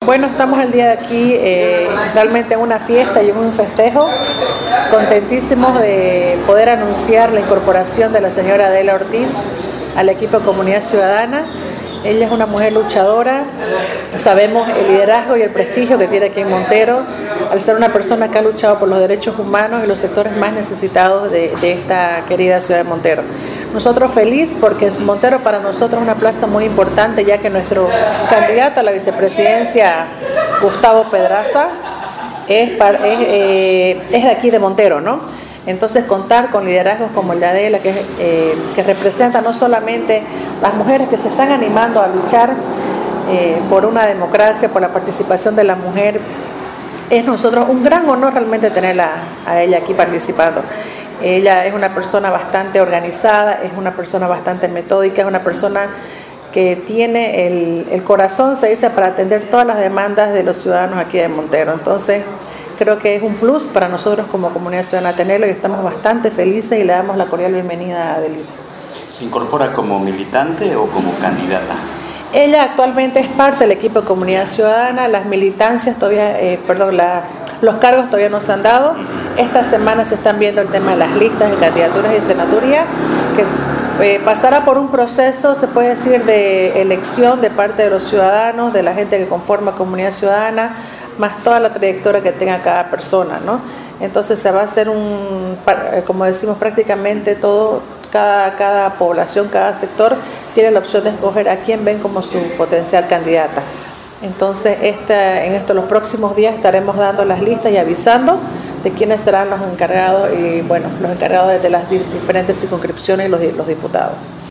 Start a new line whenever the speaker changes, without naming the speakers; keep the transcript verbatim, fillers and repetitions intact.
Bueno, estamos el día de aquí eh, realmente en una fiesta y en un festejo, contentísimos de poder anunciar la incorporación de la señora Adela Ortiz al equipo de Comunidad Ciudadana. Ella es una mujer luchadora, sabemos el liderazgo y el prestigio que tiene aquí en Montero, al ser una persona que ha luchado por los derechos humanos y los sectores más necesitados de, de esta querida ciudad de Montero. Nosotros feliz porque Montero para nosotros es una plaza muy importante, ya que nuestro candidato a la vicepresidencia, Gustavo Pedraza, es, es, eh, es de aquí de Montero, ¿no? Entonces contar con liderazgos como el de Adela, que, eh, que representa no solamente las mujeres que se están animando a luchar eh, por una democracia, por la participación de la mujer, es nosotros un gran honor realmente tenerla a ella aquí participando. Ella es una persona bastante organizada, es una persona bastante metódica, es una persona que tiene el, el corazón, se dice, para atender todas las demandas de los ciudadanos aquí de Montero. Entonces, creo que es un plus para nosotros como Comunidad Ciudadana tenerlo y estamos bastante felices y le damos la cordial bienvenida a Adelita.
¿Se incorpora como militante o como candidata?
Ella actualmente es parte del equipo de Comunidad Ciudadana, las militancias todavía, eh, perdón, la, los cargos todavía no se han dado. Esta semana se están viendo el tema de las listas de candidaturas y senaturía, que eh, pasará por un proceso, se puede decir, de elección de parte de los ciudadanos, de la gente que conforma Comunidad Ciudadana, más toda la trayectoria que tenga cada persona, ¿no? Entonces se va a hacer un, como decimos, prácticamente todo, cada, cada población, cada sector tiene la opción de escoger a quién ven como su potencial candidata. Entonces esta, en estos los próximos días estaremos dando las listas y avisando de quiénes serán los encargados y bueno, los encargados de las diferentes circunscripciones y los, los diputados.